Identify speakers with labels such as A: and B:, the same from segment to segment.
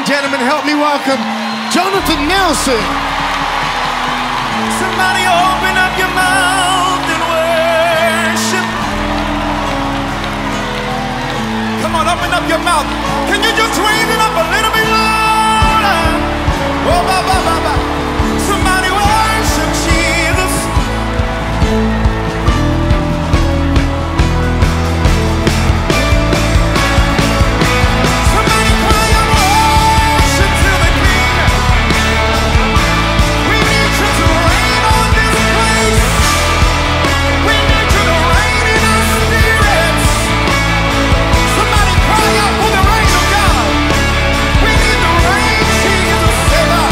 A: gentlemen, help me welcome Jonathan Nelson.
B: Somebody open up your mouth and worship. Come on, open up your mouth. Can you just raise it up a little bit louder? Oh, ba, ba, ba, ba. Somebody worship Jesus. Somebody cry out worship to the King. We need you to reign on this place. We need you to reign in our spirits. Somebody cry out for the reign of God. We need the reign, Jesus, save us.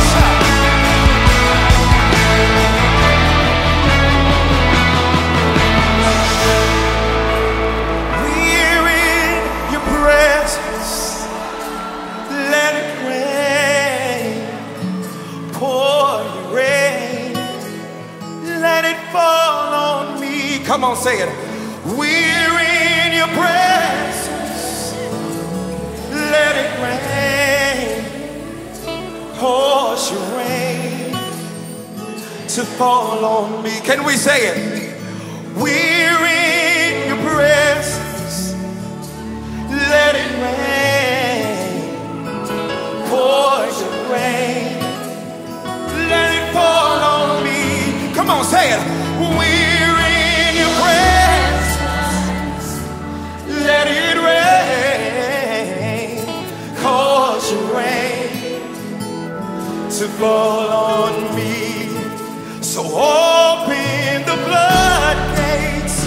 B: We're in your presence. Let it rain. Pour your rain. Let it fall on me. Come on, say it. We're in your presence. Let it rain. Pour your rain to fall on me. Can we say it? We're in your presence. Let it rain. Pour your rain. Let it fall on me. Come on, say it. We're in your presence. Let it rain. Cause your rain to fall on me. So open the floodgates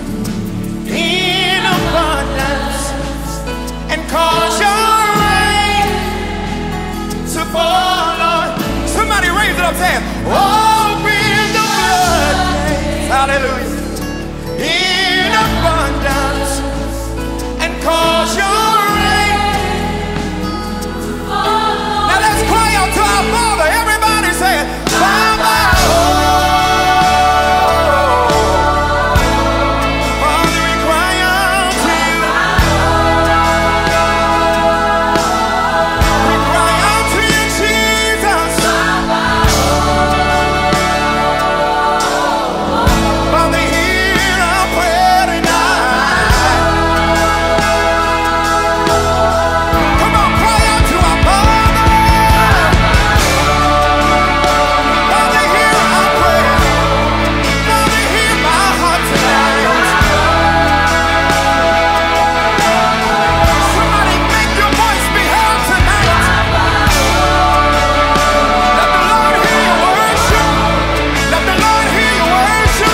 B: in abundance and cause your rain to fall on. Somebody raise it up, say it. Open the floodgates, hallelujah, in abundance and cause your rain. Now let's cry out to our Father. Everybody say it. Father, Father, we cry out to you. We cry out to you, Jesus. Father, hear our prayer tonight. Come on, cry out to our Father. Father, hear our prayer. Father, hear my heart tonight. Somebody make your voice be heard tonight. Let the Lord hear your worship. Let the Lord hear your worship.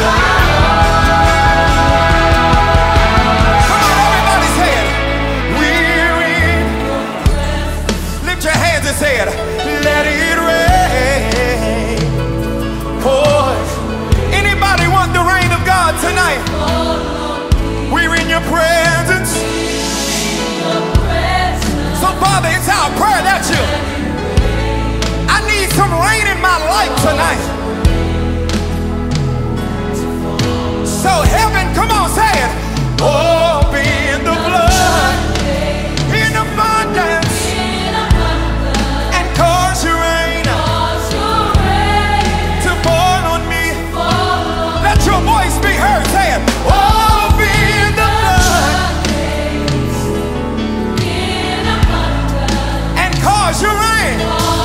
B: Come on, everybody say it. We're in. Lift your hands and say it. Let it rain. Pour. Anybody want the rain of God tonight? We're in your presence. So Father, it's our prayer that you, I need some rain in my life tonight. So heaven, come on, say it. Open the blood in abundance and cause your rain to fall on me. Let your voice be heard. Say it. Open the blood and cause your rain.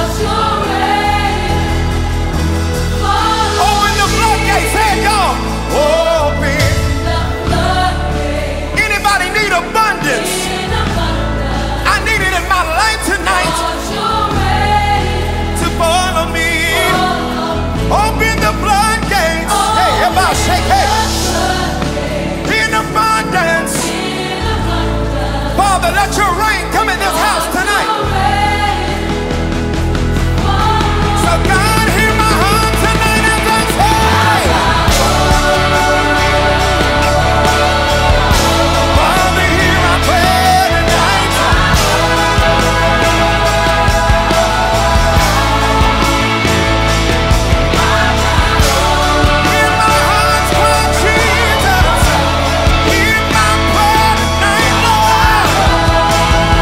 B: Open the floodgates. Say it, y'all. Open. Anybody need abundance? I need it in my life tonight to fall on me. Open the floodgates. Hey, everybody shake it. In abundance. Father, let your rain come in this house tonight. So God, hear my heart tonight as I say, Father, hear our prayer tonight. Hear my heart's cry, Jesus. Hear my prayer tonight, Lord.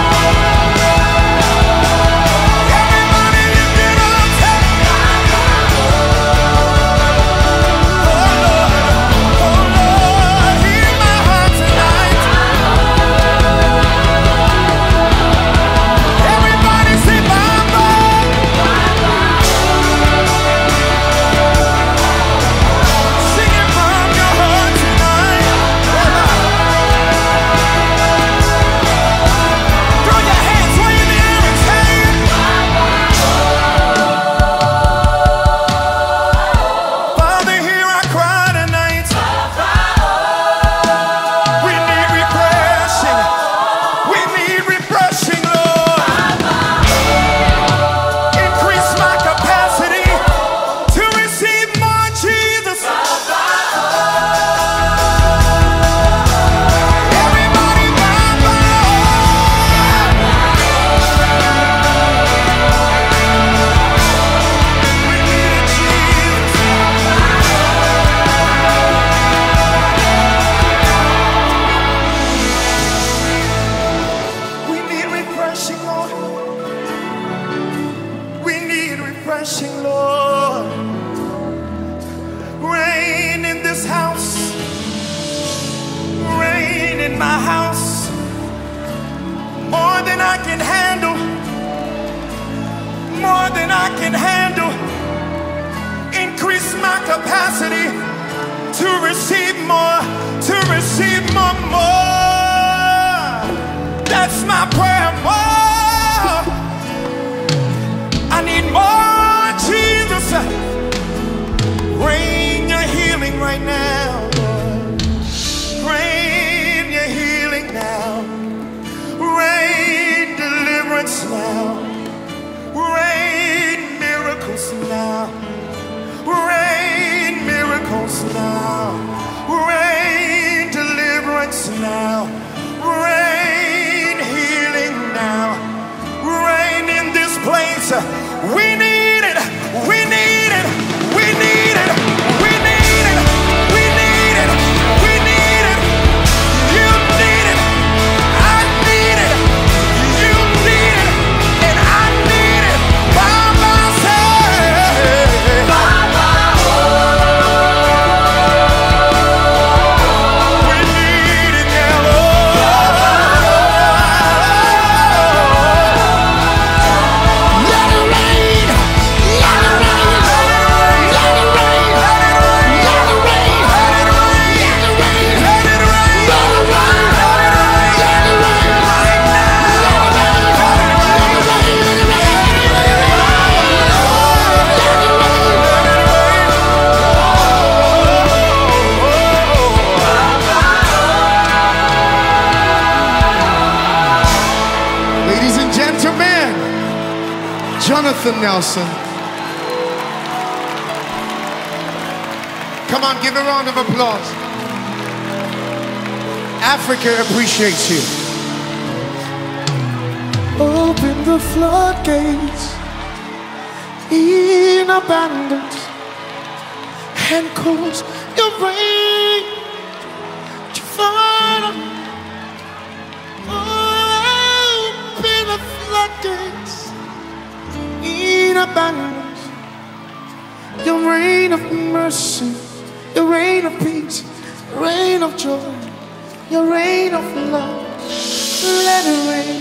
B: Lord. Reign in this house. Reign in my house. More than I can handle. More than I can handle. Increase my capacity to receive more, more. That's my prayer, more. I need more, Jesus. Rain your healing right now, Lord. Rain your healing now. Rain deliverance now. Rain miracles now. Rain miracles now. Rain deliverance now. Rain healing now. Rain in this place. We need it. We need it. We need it. We need it. We need it. We need it. You need it. I need it. You need it. And I need it by myself. We need it now, Lord.
A: Let it rain. Let it rain. Let it rain. Let it rain. Let it rain. Let it rain. Let it rain. Let it rain. Let it rain. Right now. Let it rain. Ladies and gentlemen, Jonathan Nelson. Come on, give a round of applause. Africa appreciates you. Open the floodgates in abundance and cause your rain to fall. Open the floodgates in abundance. Your rain of mercy, your rain of peace, rain of joy, your rain of love. Let it rain.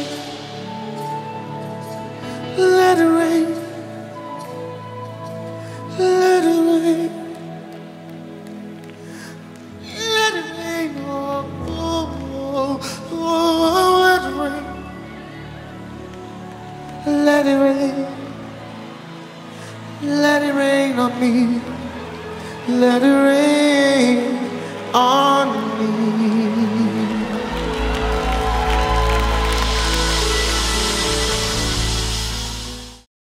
A: Let it rain. Let it rain. Let it rain. Oh, oh, oh, let it rain. Let it rain. Let it rain on me. Let it rain on me.